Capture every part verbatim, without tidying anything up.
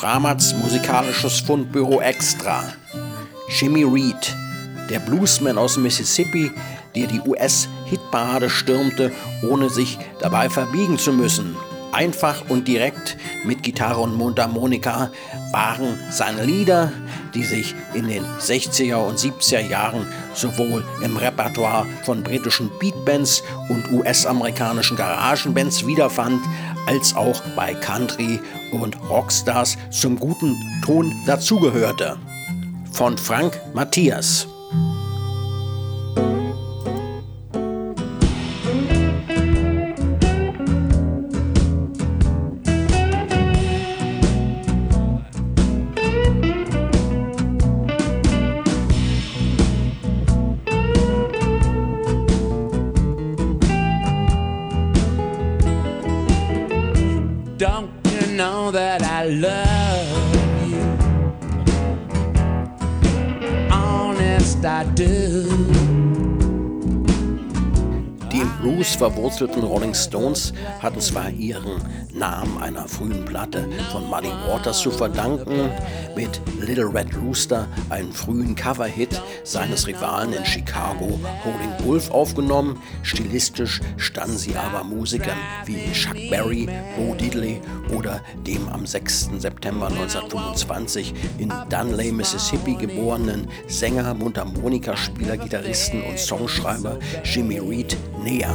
Framatz musikalisches Fundbüro Extra. Jimmy Reed, der Bluesman aus Mississippi, der die U S-Hitparade stürmte, ohne sich dabei verbiegen zu müssen. Einfach und direkt mit Gitarre und Mundharmonika waren seine Lieder, die sich in den sechziger und siebziger Jahren sowohl im Repertoire von britischen Beatbands und U S-amerikanischen Garagenbands wiederfand, als auch bei Country- und Rockstars zum guten Ton dazugehörte. Von Frank Matthias. Don't you know that I love you? Honest, I do. Die im Blues verwurzelten Rolling Stones hatten zwar ihren Namen einer frühen Platte von Muddy Waters zu verdanken, mit Little Red Rooster einen frühen Coverhit seines Rivalen in Chicago, Howlin' Wolf, aufgenommen. Stilistisch standen sie aber Musikern wie Chuck Berry, Bo Diddley oder dem am sechsten September neunzehnhundertfünfundzwanzig in Dunley, Mississippi geborenen Sänger, Mundharmonikaspieler, Gitarristen und Songschreiber Jimmy Reed näher.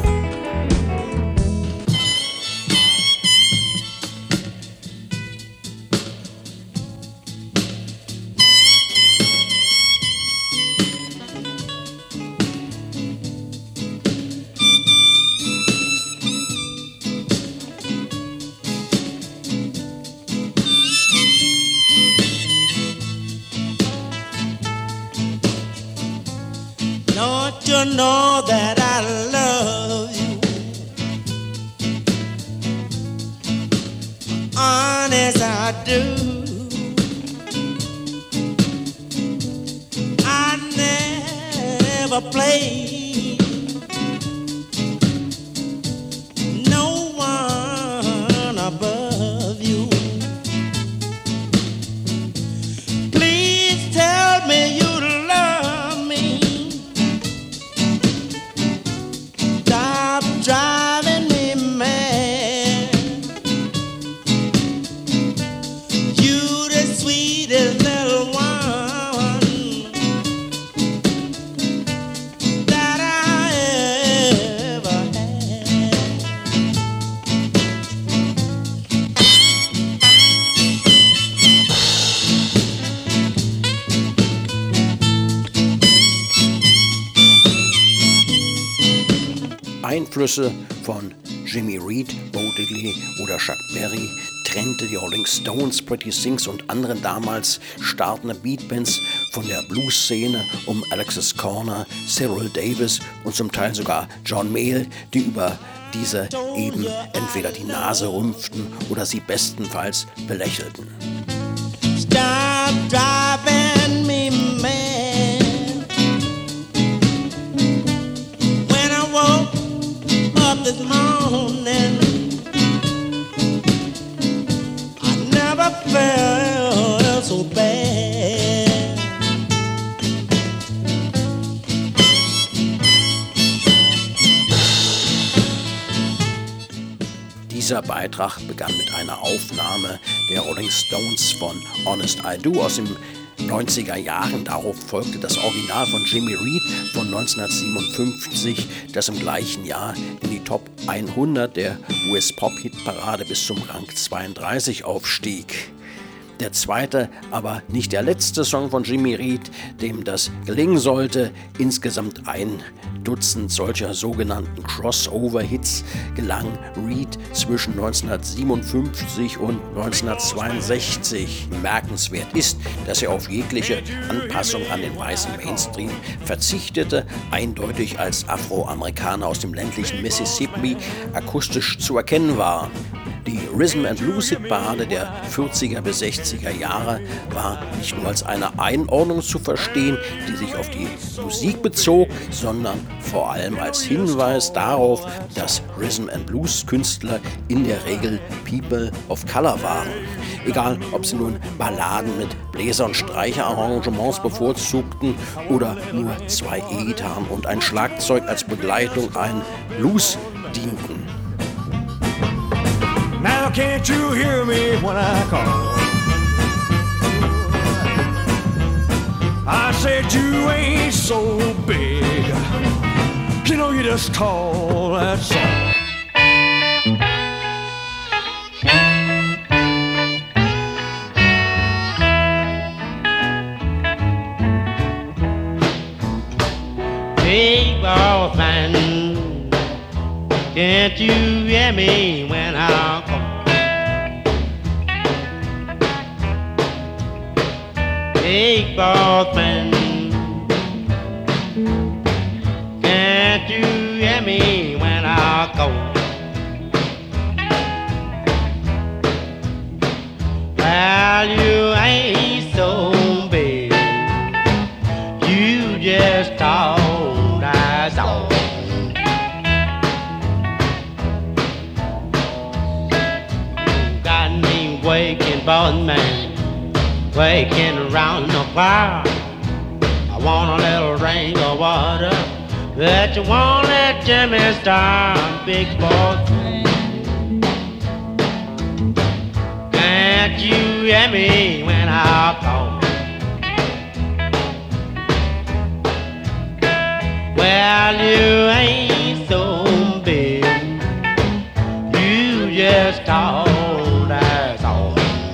Don't you know that I love you? Honest, I do. I never play no one above you. Please tell me you driving me mad. You the sweetest little one that I ever had. Einflüsse von Jimmy Reed, Bo Diddley oder Chuck Berry trennte die Rolling Stones, Pretty Things und anderen damals startende Beatbands von der Blues-Szene um Alexis Corner, Cyril Davis und zum Teil sogar John Mayall, die über diese eben entweder die Nase rümpften oder sie bestenfalls belächelten. Stop driving me mad. When I woke up this morning, I never felt so bad. Dieser Beitrag begann mit einer Aufnahme der Rolling Stones von Honest I Do aus den neunziger Jahren. Darauf folgte das Original von Jimmy Reed von neunzehnhundertsiebenundfünfzig, das im gleichen Jahr in die Top hundert der U S-Pop-Hitparade bis zum Rang zweiunddreißig aufstieg. Der zweite, aber nicht der letzte Song von Jimmy Reed, dem das gelingen sollte. Insgesamt ein Dutzend solcher sogenannten Crossover-Hits gelang Reed zwischen neunzehnhundertsiebenundfünfzig und neunzehnhundertzweiundsechzig. Bemerkenswert ist, dass er auf jegliche Anpassung an den weißen Mainstream verzichtete, eindeutig als Afroamerikaner aus dem ländlichen Mississippi akustisch zu erkennen war. Die Rhythm and Blues Hitparade der vierziger bis sechziger Jahre war nicht nur als eine Einordnung zu verstehen, die sich auf die Musik bezog, sondern vor allem als Hinweis darauf, dass Rhythm and Blues Künstler in der Regel People of Color waren. Egal, ob sie nun Balladen mit Bläser- und Streicherarrangements bevorzugten oder nur zwei E-Gitarren und ein Schlagzeug als Begleitung ein Blues dienten. Now can't you hear me when I call? I said you ain't so big, you know you just tall, that's all. Big boss man, can't you hear me when I call? Big boss man, can't you hear me when I call? Well, you ain't so big, you just talk. Got me waking, boss man, waking around the fire. I want a little drink of water, but you won't let Jimmy start, big boss man. Can't you hear me when I call? Well, you ain't so big, you just tall, that's all.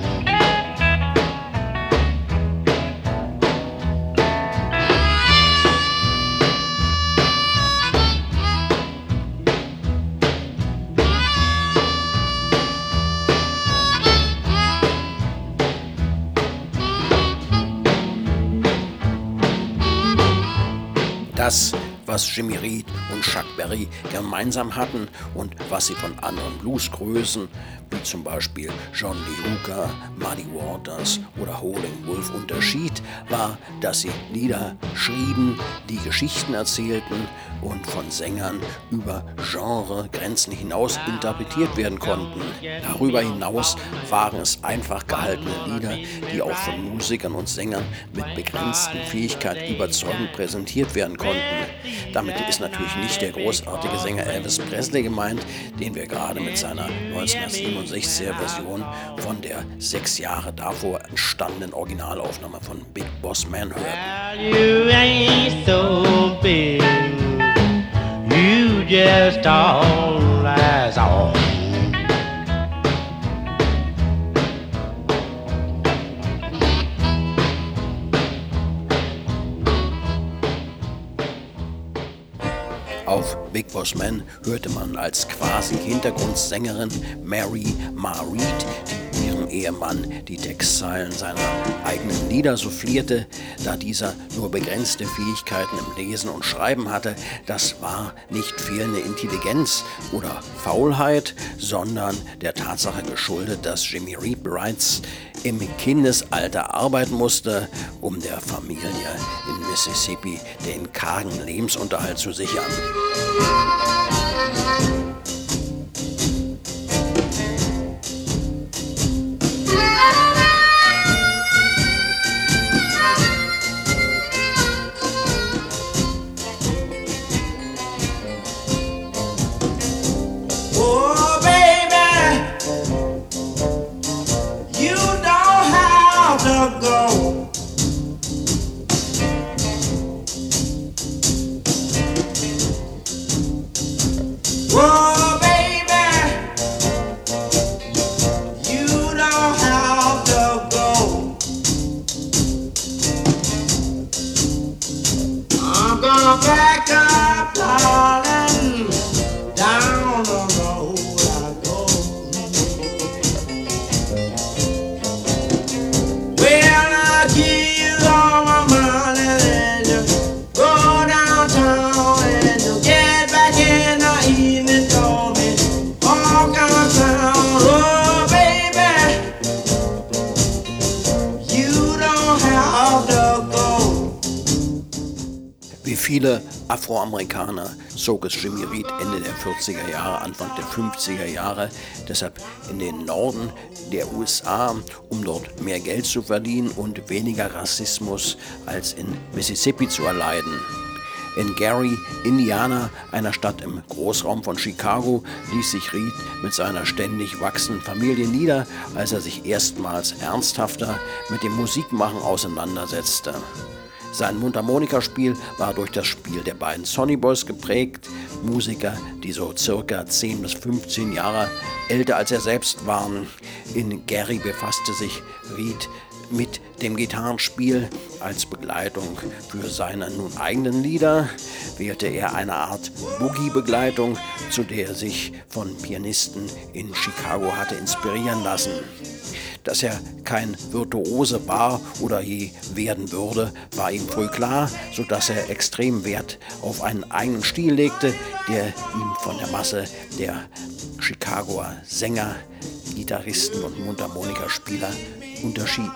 Das, was Jimmy Reed und Chuck Berry gemeinsam hatten und was sie von anderen Bluesgrößen, wie zum Beispiel John Lee Hooker, Muddy Waters oder Howlin' Wolf unterschied, war, dass sie Lieder schrieben, die Geschichten erzählten und von Sängern über Genregrenzen hinaus interpretiert werden konnten. Darüber hinaus waren es einfach gehaltene Lieder, die auch von Musikern und Sängern mit begrenzten Fähigkeiten überzeugend präsentiert werden konnten. Damit ist natürlich nicht der großartige Sänger Elvis Presley gemeint, den wir gerade mit seiner neunzehnhundertsiebenundsechziger Version von der sechs Jahre davor entstandenen Originalaufnahme von Big Boss Man hörten. You ain't so big, you just tall, that's all. Auf Big Boss Man hörte man als quasi Hintergrundsängerin Mary Ma Reed, die ihrem Ehemann die Textzeilen seiner eigenen Lieder soufflierte, da dieser nur begrenzte Fähigkeiten im Lesen und Schreiben hatte. Das war nicht fehlende Intelligenz oder Faulheit, sondern der Tatsache geschuldet, dass Jimmy Reed bereits im Kindesalter arbeiten musste, um der Familie in Mississippi den kargen Lebensunterhalt zu sichern. Oh, baby, you don't have to go. viele Afroamerikaner zog es Jimmy Reed Ende der vierziger Jahre, Anfang der fünfziger Jahre deshalb in den Norden der U S A, um dort mehr Geld zu verdienen und weniger Rassismus als in Mississippi zu erleiden. In Gary, Indiana, einer Stadt im Großraum von Chicago, ließ sich Reed mit seiner ständig wachsenden Familie nieder, als er sich erstmals ernsthafter mit dem Musikmachen auseinandersetzte. Sein Mundharmonikaspiel war durch das Spiel der beiden Sonny Boys geprägt, Musiker, die so circa zehn bis fünfzehn Jahre älter als er selbst waren. In Gary befasste sich Reed mit dem Gitarrenspiel. Als Begleitung für seine nun eigenen Lieder wählte er eine Art Boogie-Begleitung, zu der er sich von Pianisten in Chicago hatte inspirieren lassen. Dass er kein Virtuose war oder je werden würde, war ihm früh klar, sodass er extrem Wert auf einen eigenen Stil legte, der ihm von der Masse der Chicagoer Sänger, Gitarristen und Mundharmonikaspieler unterschied.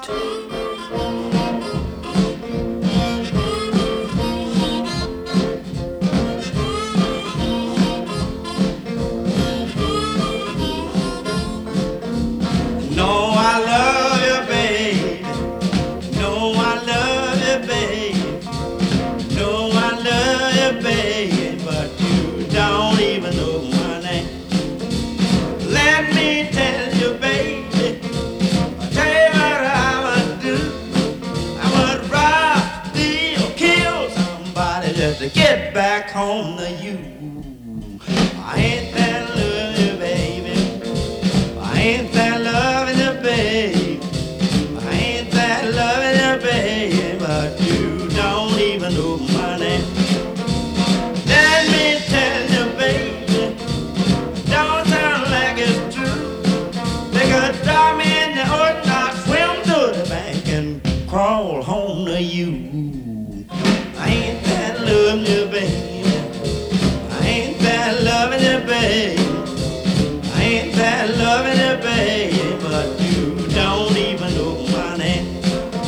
To get back home to you. I ain't that loving you, baby. I ain't that loving you, baby. I ain't that loving you, baby. But you don't even know my name. Let me tell you, baby, don't sound like it's true. They could drop me in the ocean, I'd swim to the bank and crawl home to you. I ain't that loving you, baby. I ain't that loving you, baby. I ain't that loving you, baby. But you don't even know my name.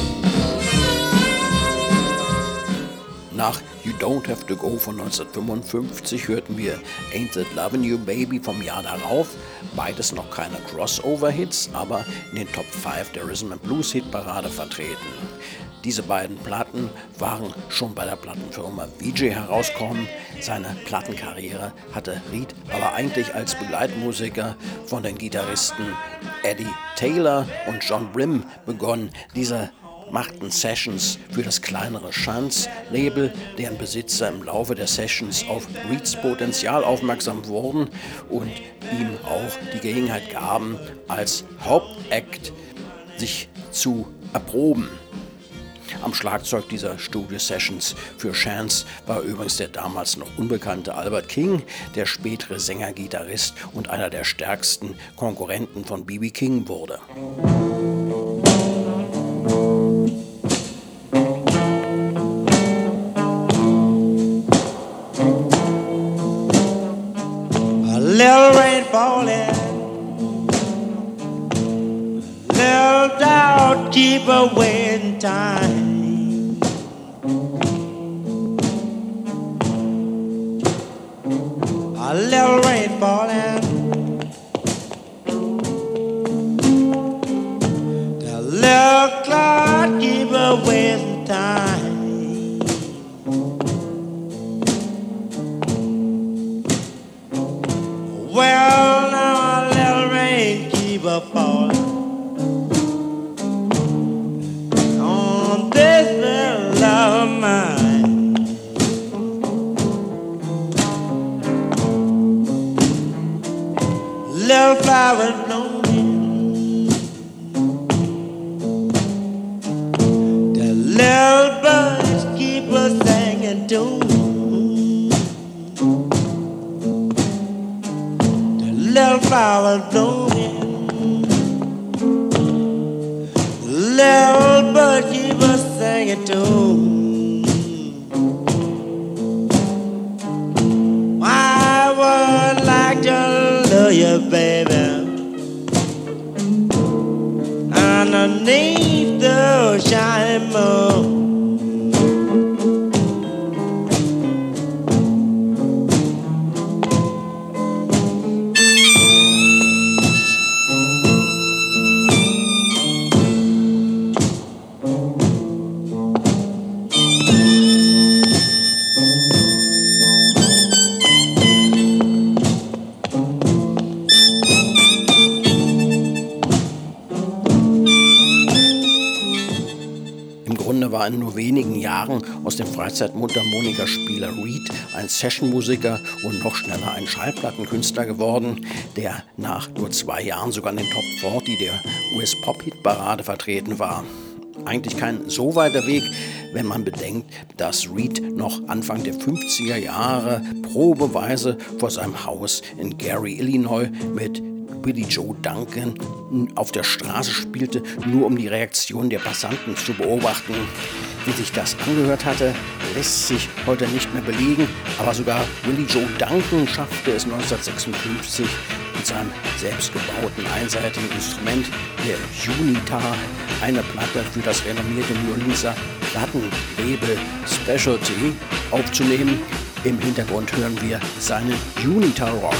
Nach You Don't Have to Go von neunzehnhundertfünfundfünfzig hörten wir Ain't That Lovin' You Baby vom Jahr darauf. Beides noch keine Crossover-Hits, aber in den Top fünf der Rhythm and Blues Hitparade vertreten. Diese beiden Platten waren schon bei der Plattenfirma V J herausgekommen. Seine Plattenkarriere hatte Reed aber eigentlich als Begleitmusiker von den Gitarristen Eddie Taylor und John Brim begonnen. Diese machten Sessions für das kleinere Chance-Label, deren Besitzer im Laufe der Sessions auf Reeds Potenzial aufmerksam wurden und ihm auch die Gelegenheit gaben, als Hauptact sich zu erproben. Am Schlagzeug dieser Studio-Sessions für Chance war übrigens der damals noch unbekannte Albert King, der spätere Sänger, Gitarrist und einer der stärksten Konkurrenten von B B King wurde. A little rain falling, little doubt keep away in time. A little rain falling, the little cloud keep away in time. Well, now a little rain keep a falling on this little love of mine. Little flowers blooming, the little birds keep us singing tune. The little flowers blooming, the little birds keep us singing tune. I would like to love you, baby, underneath the shining moon. Ende war in nur wenigen Jahren aus dem Freizeit-Mundharmonikaspieler Reed ein Sessionmusiker und noch schneller ein Schallplattenkünstler geworden, der nach nur zwei Jahren sogar in den Top vierzig der U S-Pop-Hit-Parade vertreten war. Eigentlich kein so weiter Weg, wenn man bedenkt, dass Reed noch Anfang der fünfziger Jahre probeweise vor seinem Haus in Gary, Illinois mit Billy Joe Duncan auf der Straße spielte, nur um die Reaktion der Passanten zu beobachten. Wie sich das angehört hatte, lässt sich heute nicht mehr belegen, aber sogar Billy Joe Duncan schaffte es neunzehnhundertsechsundfünfzig mit seinem selbstgebauten einseitigen Instrument, der Unitar, eine Platte für das renommierte New Orleanser Plattenlabel Specialty aufzunehmen. Im Hintergrund hören wir seinen Unitar Rock.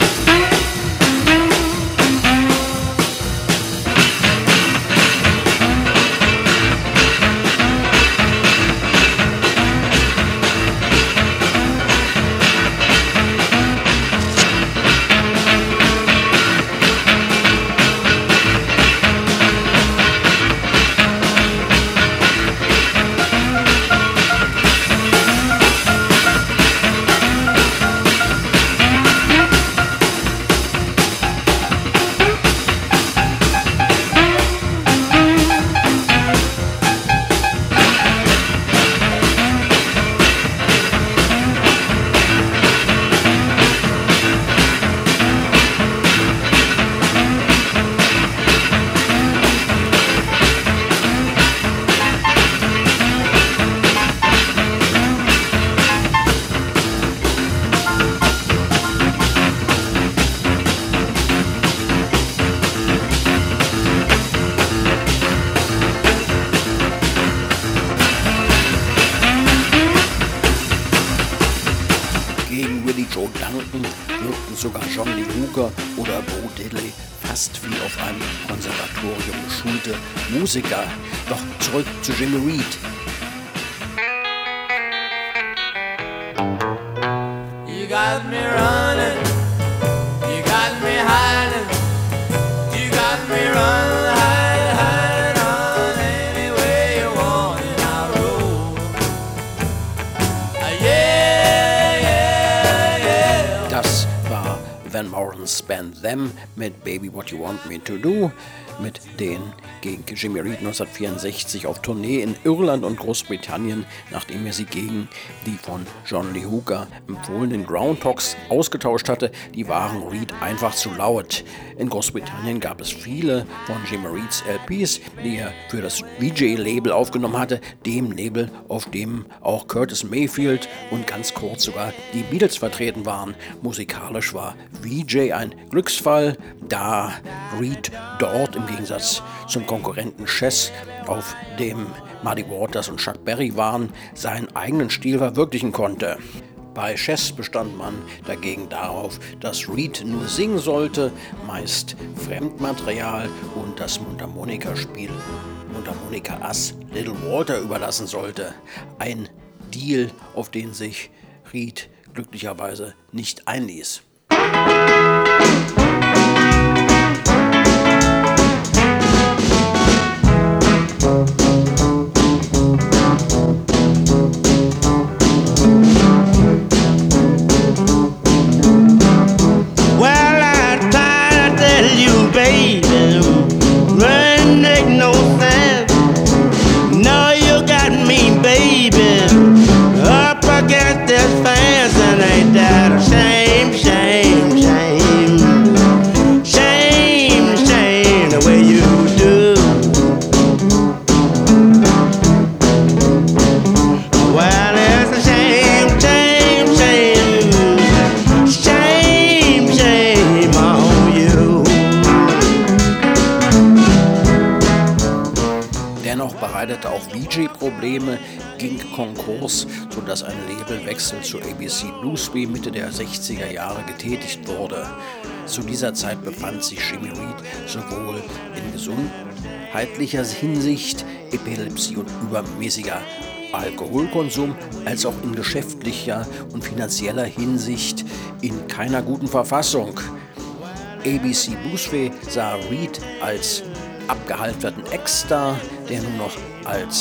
Sogar John Lee Hooker oder Bo Diddley fast wie auf einem Konservatorium geschulte Musiker. Doch zurück zu Jimmy Reed. You got me running, you got me hiding, you got me running, hiding, hiding on any way you want and I'll roll. Yeah, yeah, yeah. Das war Van Moren's Band Them mit Baby What You Want Me To Do, mit denen gegen Jimmy Reed neunzehnhundertvierundsechzig auf Tournee in Irland und Großbritannien, nachdem er sie gegen die von John Lee Hooker empfohlenen Groundhogs ausgetauscht hatte. Die waren Reed einfach zu laut. In Großbritannien gab es viele von Jimmy Reeds L Ps, die er für das V J-Label aufgenommen hatte, dem Label, auf dem auch Curtis Mayfield und ganz kurz sogar die Beatles vertreten waren. Musikalisch war V J ein Glücksfall, da Reed dort im Gegensatz zum Konkurrenten Chess, auf dem Muddy Waters und Chuck Berry waren, seinen eigenen Stil verwirklichen konnte. Bei Chess bestand man dagegen darauf, dass Reed nur singen sollte, meist Fremdmaterial und das Mundharmonikaspiel Mundharmonika-Ass Little Walter überlassen sollte. Ein Deal, auf den sich Reed glücklicherweise nicht einließ. Auch V J-Probleme, ging Konkurs, sodass ein Labelwechsel zu A B C Bluesway Mitte der sechziger Jahre getätigt wurde. Zu dieser Zeit befand sich Jimmy Reed sowohl in gesundheitlicher Hinsicht, Epilepsie und übermäßiger Alkoholkonsum, als auch in geschäftlicher und finanzieller Hinsicht in keiner guten Verfassung. A B C Bluesway sah Reed als abgehalfterten Ex-Star, der nur noch als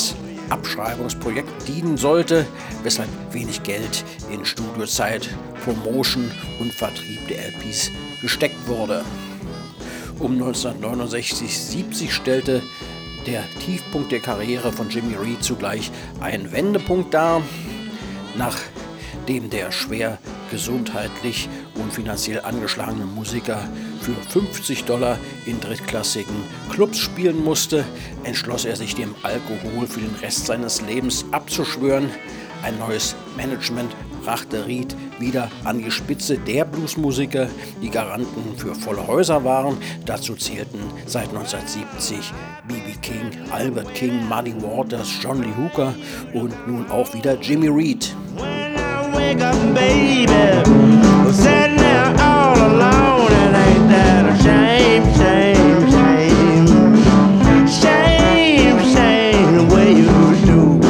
Abschreibungsprojekt dienen sollte, weshalb wenig Geld in Studiozeit, Promotion und Vertrieb der L Ps gesteckt wurde. Um neunzehnhundertneunundsechzig siebzig stellte der Tiefpunkt der Karriere von Jimmy Reed zugleich einen Wendepunkt dar, nachdem der schwer gesundheitlich und finanziell angeschlagene Musiker für fünfzig Dollar in drittklassigen Clubs spielen musste, entschloss er sich, dem Alkohol für den Rest seines Lebens abzuschwören. Ein neues Management brachte Reed wieder an die Spitze der Bluesmusiker, die Garanten für volle Häuser waren. Dazu zählten seit neunzehnhundertsiebzig B B King, Albert King, Muddy Waters, John Lee Hooker und nun auch wieder Jimmy Reed. Wake up, baby, sitting there all alone, and ain't that a shame, shame, shame, shame, shame, the way you do.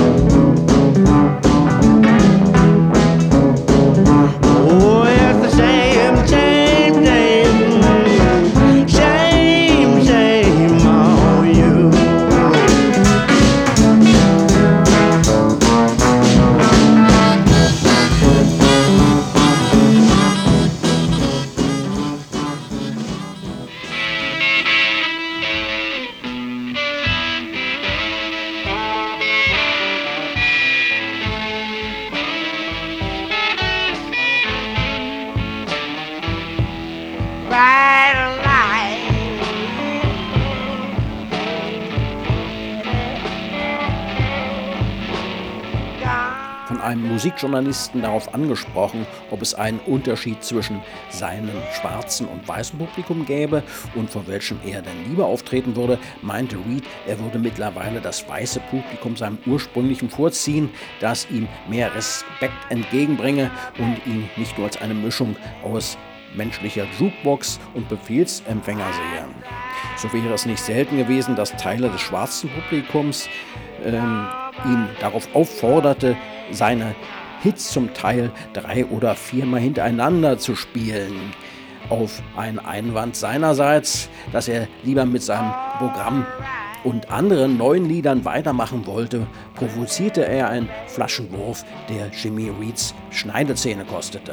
Oh, it's a shame, shame, shame, shame, shame on you. Von einem Musikjournalisten darauf angesprochen, ob es einen Unterschied zwischen seinem schwarzen und weißen Publikum gäbe und vor welchem er denn lieber auftreten würde, meinte Reed, er würde mittlerweile das weiße Publikum seinem ursprünglichen vorziehen, das ihm mehr Respekt entgegenbringe und ihn nicht nur als eine Mischung aus menschlicher Jukebox und Befehlsempfänger sehe. So wäre es nicht selten gewesen, dass Teile des schwarzen Publikums ähm, ihn darauf aufforderte, seine Hits zum Teil drei- oder viermal hintereinander zu spielen. Auf einen Einwand seinerseits, dass er lieber mit seinem Programm und anderen neuen Liedern weitermachen wollte, provozierte er einen Flaschenwurf, der Jimmy Reeds Schneidezähne kostete.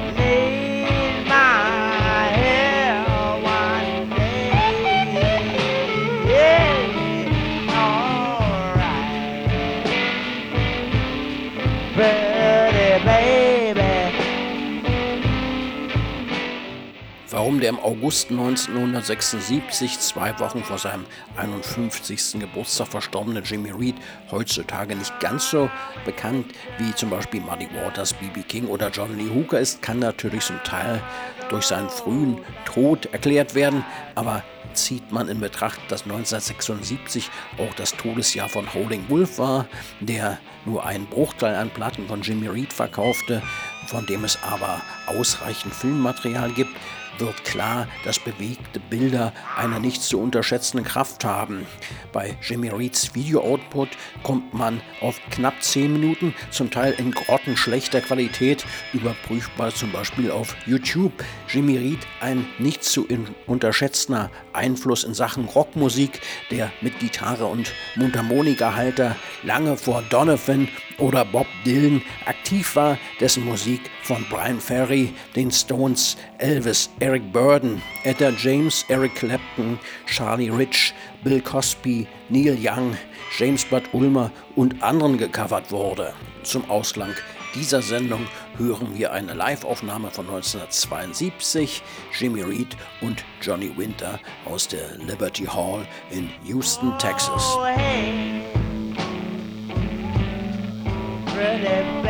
Warum der im August neunzehnhundertsechsundsiebzig, zwei Wochen vor seinem einundfünfzigsten Geburtstag verstorbene Jimmy Reed heutzutage nicht ganz so bekannt wie zum Beispiel Muddy Waters, B B King oder John Lee Hooker ist, kann natürlich zum Teil durch seinen frühen Tod erklärt werden, aber zieht man in Betracht, dass neunzehnhundertsechsundsiebzig auch das Todesjahr von Howlin' Wolf war, der nur einen Bruchteil an Platten von Jimmy Reed verkaufte, von dem es aber ausreichend Filmmaterial gibt, wird klar, dass bewegte Bilder eine nicht zu unterschätzende Kraft haben. Bei Jimmy Reeds Video-Output kommt man auf knapp zehn Minuten, zum Teil in grottenschlechter Qualität, überprüfbar zum Beispiel auf YouTube. Jimmy Reed, ein nicht zu unterschätzender Einfluss in Sachen Rockmusik, der mit Gitarre und Mundharmonikahalter lange vor Donovan oder Bob Dylan aktiv war, dessen Musik von Brian Ferry, den Stones, Elvis, Eric Burdon, Etta James, Eric Clapton, Charlie Rich, Bill Cosby, Neil Young, James Bud Ulmer und anderen gecovert wurde. Zum Ausklang dieser Sendung hören wir eine Live-Aufnahme von neunzehnhundertzweiundsiebzig, Jimmy Reed und Johnny Winter aus der Liberty Hall in Houston, Texas. Pretty